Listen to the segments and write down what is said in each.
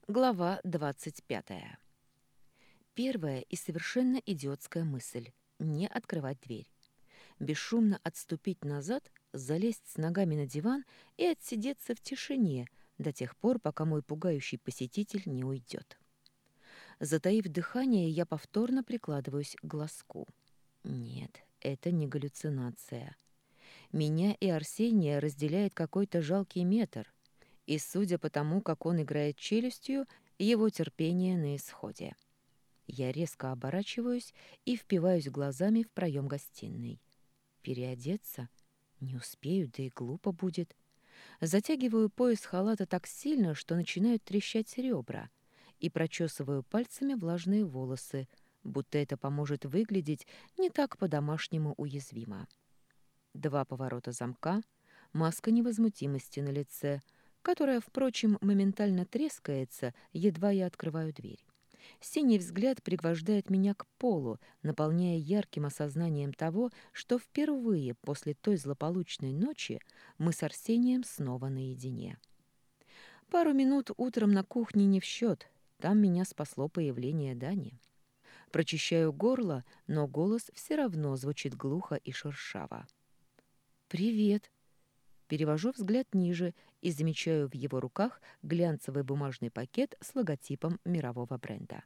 Глава 25. Первая и совершенно идиотская мысль — не открывать дверь. Бесшумно отступить назад, залезть с ногами на диван и отсидеться в тишине до тех пор, пока мой пугающий посетитель не уйдет. Затаив дыхание, я повторно прикладываюсь к глазку. Нет, это не галлюцинация. Меня и Арсения разделяет какой-то жалкий метр, и, судя по тому, как он играет челюстью, его терпение на исходе. Я резко оборачиваюсь и впиваюсь глазами в проем гостиной. Переодеться? Не успею, да и глупо будет. Затягиваю пояс халата так сильно, что начинают трещать ребра, и прочесываю пальцами влажные волосы, будто это поможет выглядеть не так по-домашнему уязвимо. Два поворота замка, маска невозмутимости на лице, которая, впрочем, моментально трескается, едва я открываю дверь. Синий взгляд пригвождает меня к полу, наполняя ярким осознанием того, что впервые после той злополучной ночи мы с Арсением снова наедине. Пару минут утром на кухне не в счет, там меня спасло появление Дани. Прочищаю горло, но голос все равно звучит глухо и шершаво. «Привет!» Перевожу взгляд ниже и замечаю в его руках глянцевый бумажный пакет с логотипом мирового бренда.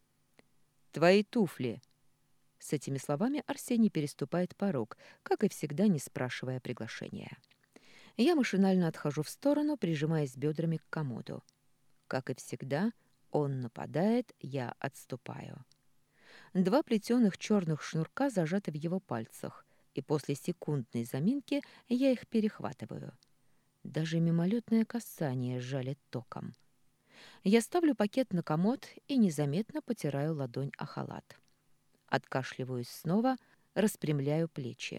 «Твои туфли!» С этими словами Арсений переступает порог, как и всегда, не спрашивая приглашения. Я машинально отхожу в сторону, прижимаясь бедрами к комоду. Как и всегда, он нападает, я отступаю. Два плетеных черных шнурка зажаты в его пальцах, и после секундной заминки я их перехватываю. Даже мимолетное касание жалит током. Я ставлю пакет на комод и незаметно потираю ладонь о халат. Откашливаюсь снова, распрямляю плечи.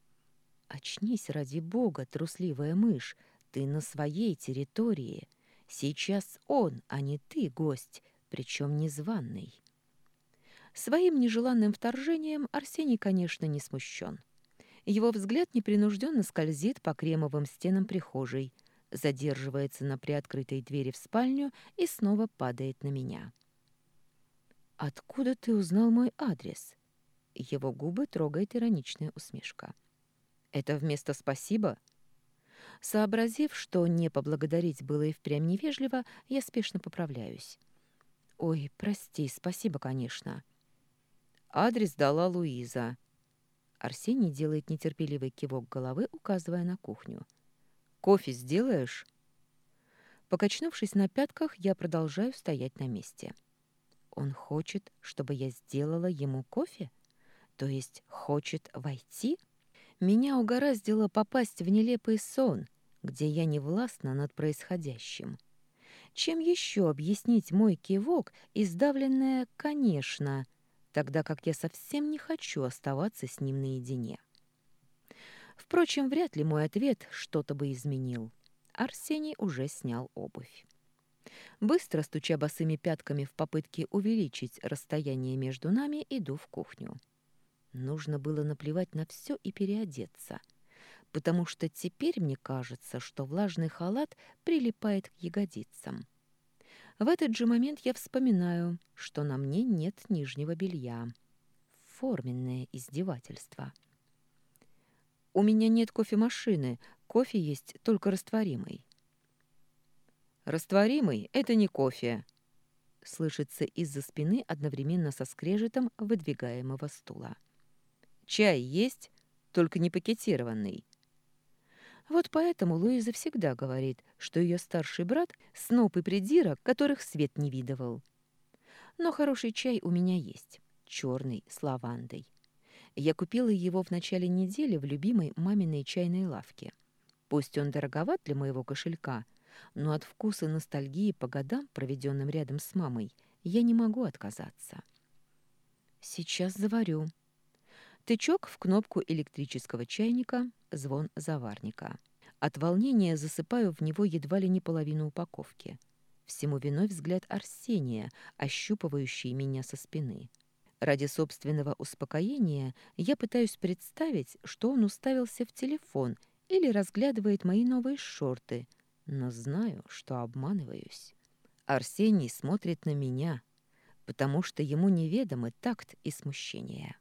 «Очнись, ради бога, трусливая мышь, ты на своей территории. Сейчас он, а не ты, гость, причем незваный». Своим нежеланным вторжением Арсений, конечно, не смущен. Его взгляд непринужденно скользит по кремовым стенам прихожей, задерживается на приоткрытой двери в спальню и снова падает на меня. «Откуда ты узнал мой адрес?» Его губы трогает ироничная усмешка. «Это вместо «спасибо»?» Сообразив, что не поблагодарить было и впрямь невежливо, я спешно поправляюсь. «Ой, прости, спасибо, конечно». Адрес дала Луиза. Арсений делает нетерпеливый кивок головы, указывая на кухню. «Кофе сделаешь?» Покачнувшись на пятках, я продолжаю стоять на месте. Он хочет, чтобы я сделала ему кофе? То есть хочет войти? Меня угораздило попасть в нелепый сон, где я не властна над происходящим. Чем еще объяснить мой кивок и сдавленное «конечно», тогда как я совсем не хочу оставаться с ним наедине? Впрочем, вряд ли мой ответ что-то бы изменил. Арсений уже снял обувь. Быстро стуча босыми пятками в попытке увеличить расстояние между нами, иду в кухню. Нужно было наплевать на все и переодеться, потому что теперь мне кажется, что влажный халат прилипает к ягодицам. В этот же момент я вспоминаю, что на мне нет нижнего белья. Форменное издевательство. У меня нет кофемашины, кофе есть только растворимый. Растворимый — это не кофе, слышится из-за спины одновременно со скрежетом выдвигаемого стула. Чай есть, только не пакетированный. Вот поэтому Луиза всегда говорит, что ее старший брат — сноп и придирок, которых свет не видывал. Но хороший чай у меня есть, черный, с лавандой. Я купила его в начале недели в любимой маминой чайной лавке. Пусть он дороговат для моего кошелька, но от вкуса ностальгии по годам, проведенным рядом с мамой, я не могу отказаться. Сейчас заварю. Тычок в кнопку электрического чайника, звон заварника. От волнения засыпаю в него едва ли не половину упаковки. Всему виной взгляд Арсения, ощупывающий меня со спины. Ради собственного успокоения я пытаюсь представить, что он уставился в телефон или разглядывает мои новые шорты, но знаю, что обманываюсь. Арсений смотрит на меня, потому что ему неведомы такт и смущение.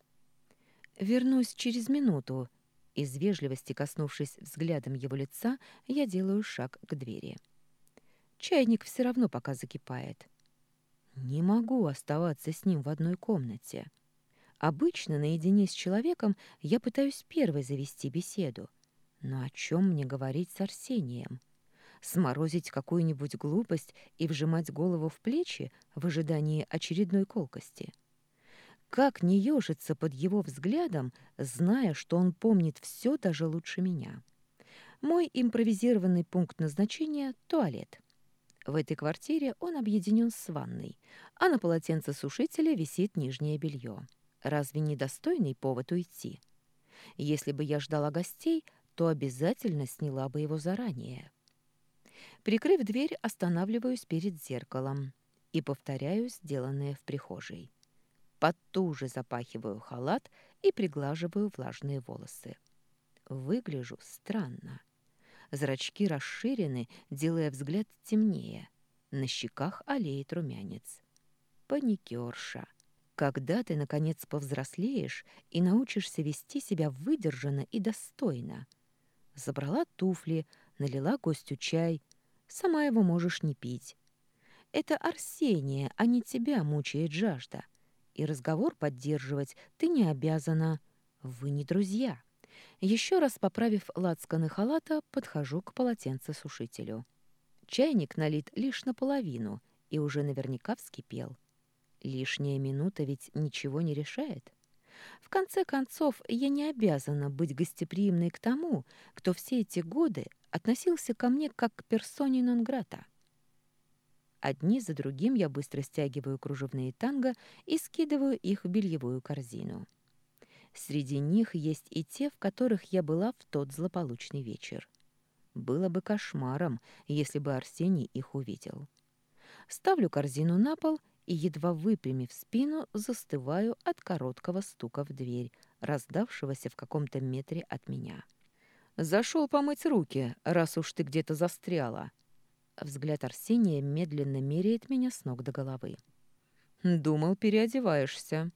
«Вернусь через минуту». Из вежливости, коснувшись взглядом его лица, я делаю шаг к двери. Чайник все равно пока закипает. Не могу оставаться с ним в одной комнате. Обычно наедине с человеком я пытаюсь первой завести беседу. Но о чем мне говорить с Арсением? Сморозить какую-нибудь глупость и вжимать голову в плечи в ожидании очередной колкости? Как не ежиться под его взглядом, зная, что он помнит все даже лучше меня? Мой импровизированный пункт назначения — туалет. В этой квартире он объединен с ванной, а на полотенцесушителе висит нижнее белье. Разве не достойный повод уйти? Если бы я ждала гостей, то обязательно сняла бы его заранее. Прикрыв дверь, останавливаюсь перед зеркалом и повторяю сделанное в прихожей. Потуже запахиваю халат и приглаживаю влажные волосы. Выгляжу странно. Зрачки расширены, делая взгляд темнее. На щеках аллеет румянец. Паникерша. Когда ты, наконец, повзрослеешь и научишься вести себя выдержанно и достойно? Забрала туфли, налила гостю чай. Сама его можешь не пить. Это Арсения, а не тебя мучает жажда. И разговор поддерживать ты не обязана. Вы не друзья. Еще раз поправив лацканы халата, подхожу к полотенцесушителю. Чайник налит лишь наполовину и уже наверняка вскипел. Лишняя минута ведь ничего не решает. В конце концов, я не обязана быть гостеприимной к тому, кто все эти годы относился ко мне как к персоне нон-грата. Одни за другим я быстро стягиваю кружевные танго и скидываю их в бельевую корзину. Среди них есть и те, в которых я была в тот злополучный вечер. Было бы кошмаром, если бы Арсений их увидел. Ставлю корзину на пол и, едва выпрямив спину, застываю от короткого стука в дверь, раздавшегося в каком-то метре от меня. «Зашел помыть руки, раз уж ты где-то застряла». Взгляд Арсения медленно меряет меня с ног до головы. «Думал, переодеваешься».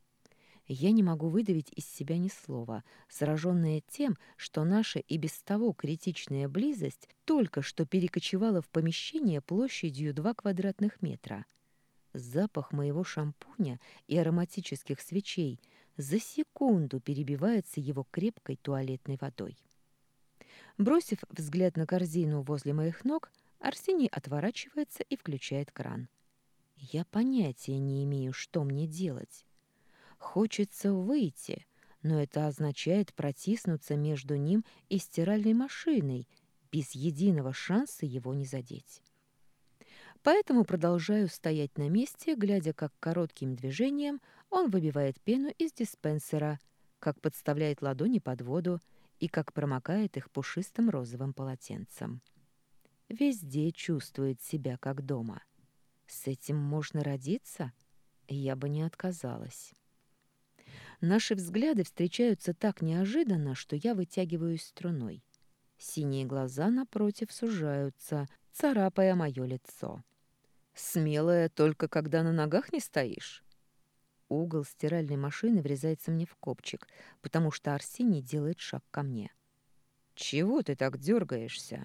Я не могу выдавить из себя ни слова, сраженная тем, что наша и без того критичная близость только что перекочевала в помещение площадью 2 квадратных метра. Запах моего шампуня и ароматических свечей за секунду перебивается его крепкой туалетной водой. Бросив взгляд на корзину возле моих ног, Арсений отворачивается и включает кран. Я понятия не имею, что мне делать. Хочется выйти, но это означает протиснуться между ним и стиральной машиной, без единого шанса его не задеть. Поэтому продолжаю стоять на месте, глядя, как коротким движением он выбивает пену из диспенсера, как подставляет ладони под воду и как промокает их пушистым розовым полотенцем. Везде чувствует себя как дома. С этим можно родиться? Я бы не отказалась. Наши взгляды встречаются так неожиданно, что я вытягиваюсь струной. Синие глаза напротив сужаются, царапая мое лицо. «Смелая только когда на ногах не стоишь?» Угол стиральной машины врезается мне в копчик, потому что Арсений делает шаг ко мне. «Чего ты так дергаешься?»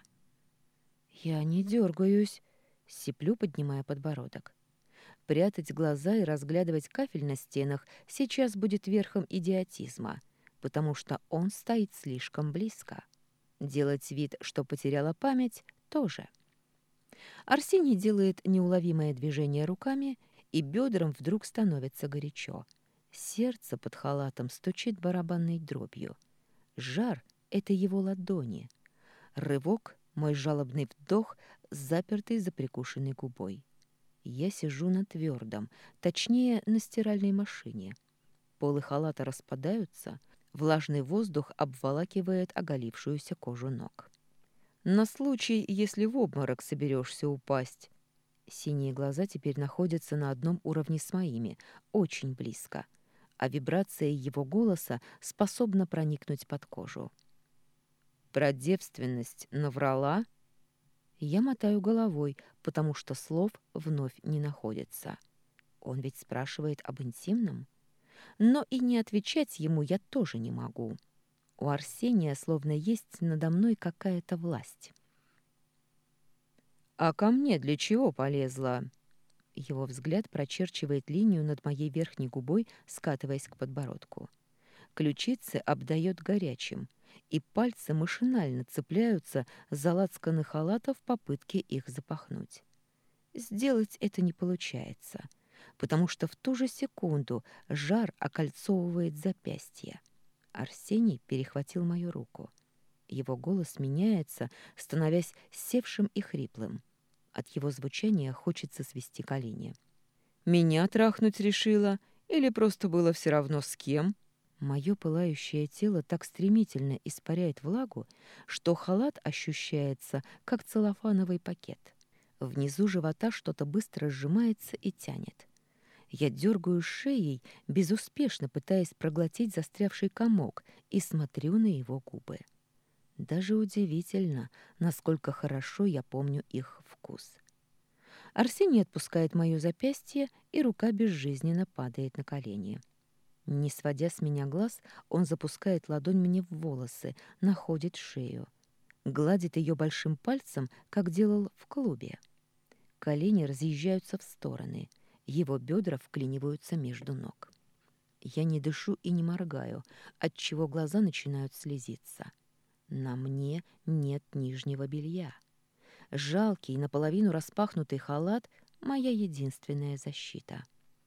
«Я не дергаюсь», — сиплю, поднимая подбородок. Прятать глаза и разглядывать кафель на стенах сейчас будет верхом идиотизма, потому что он стоит слишком близко. Делать вид, что потеряла память, тоже. Арсений делает неуловимое движение руками, и бедрам вдруг становится горячо. Сердце под халатом стучит барабанной дробью. Жар — это его ладони. Рывок — мой жалобный вдох, запертый за прикушенной губой. Я сижу на твердом, точнее, на стиральной машине. Полы халата распадаются, влажный воздух обволакивает оголившуюся кожу ног. На случай, если в обморок соберешься упасть. Синие глаза теперь находятся на одном уровне с моими, очень близко, а вибрация его голоса способна проникнуть под кожу. Про девственность наврала? Я мотаю головой, потому что слов вновь не находится. Он ведь спрашивает об интимном. Но и не отвечать ему я тоже не могу. У Арсения словно есть надо мной какая-то власть. «А ко мне для чего полезла?» Его взгляд прочерчивает линию над моей верхней губой, скатываясь к подбородку. Ключицы обдает горячим, и пальцы машинально цепляются за лацканы халата в попытке их запахнуть. Сделать это не получается, потому что в ту же секунду жар окольцовывает запястье. Арсений перехватил мою руку. Его голос меняется, становясь севшим и хриплым. От его звучания хочется свести колени. «Меня трахнуть решила? Или просто было все равно с кем?» Мое пылающее тело так стремительно испаряет влагу, что халат ощущается, как целлофановый пакет. Внизу живота что-то быстро сжимается и тянет. Я дергаю шеей, безуспешно пытаясь проглотить застрявший комок, и смотрю на его губы. Даже удивительно, насколько хорошо я помню их вкус. Арсений отпускает моё запястье, и рука безжизненно падает на колени. Не сводя с меня глаз, он запускает ладонь мне в волосы, находит шею. Гладит ее большим пальцем, как делал в клубе. Колени разъезжаются в стороны, его бедра вклиниваются между ног. Я не дышу и не моргаю, отчего глаза начинают слезиться. На мне нет нижнего белья. Жалкий, наполовину распахнутый халат — моя единственная защита.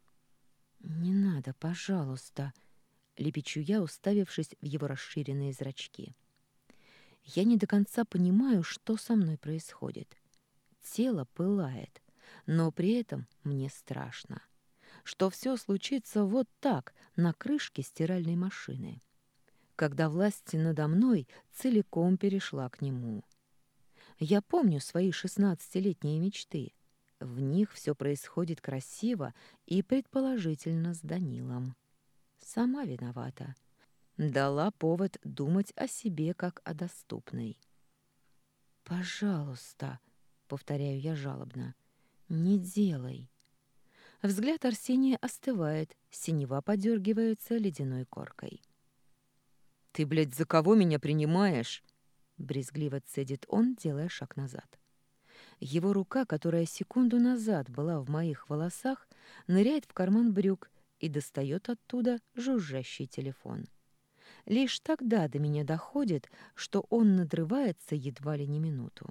«Не надо, пожалуйста», — лепечу я, уставившись в его расширенные зрачки. Я не до конца понимаю, что со мной происходит. Тело пылает, но при этом мне страшно, что все случится вот так, на крышке стиральной машины, когда власть надо мной целиком перешла к нему. Я помню свои 16-летние мечты. В них все происходит красиво и, предположительно, с Данилом. Сама виновата. Дала повод думать о себе как о доступной. «Пожалуйста», — повторяю я жалобно, — «не делай». Взгляд Арсения остывает, синева подергивается ледяной коркой. «Ты, блядь, за кого меня принимаешь?» — брезгливо цедит он, делая шаг назад. Его рука, которая секунду назад была в моих волосах, ныряет в карман брюк и достает оттуда жужжащий телефон. Лишь тогда до меня доходит, что он надрывается едва ли не минуту.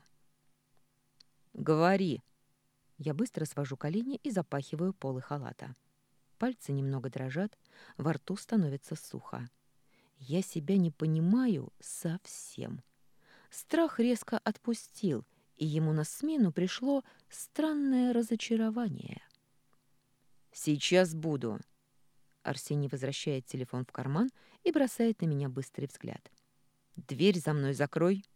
«Говори!» Я быстро свожу колени и запахиваю полы халата. Пальцы немного дрожат, во рту становится сухо. Я себя не понимаю совсем. Страх резко отпустил, и ему на смену пришло странное разочарование. «Сейчас буду». Арсений возвращает телефон в карман и бросает на меня быстрый взгляд. «Дверь за мной закрой».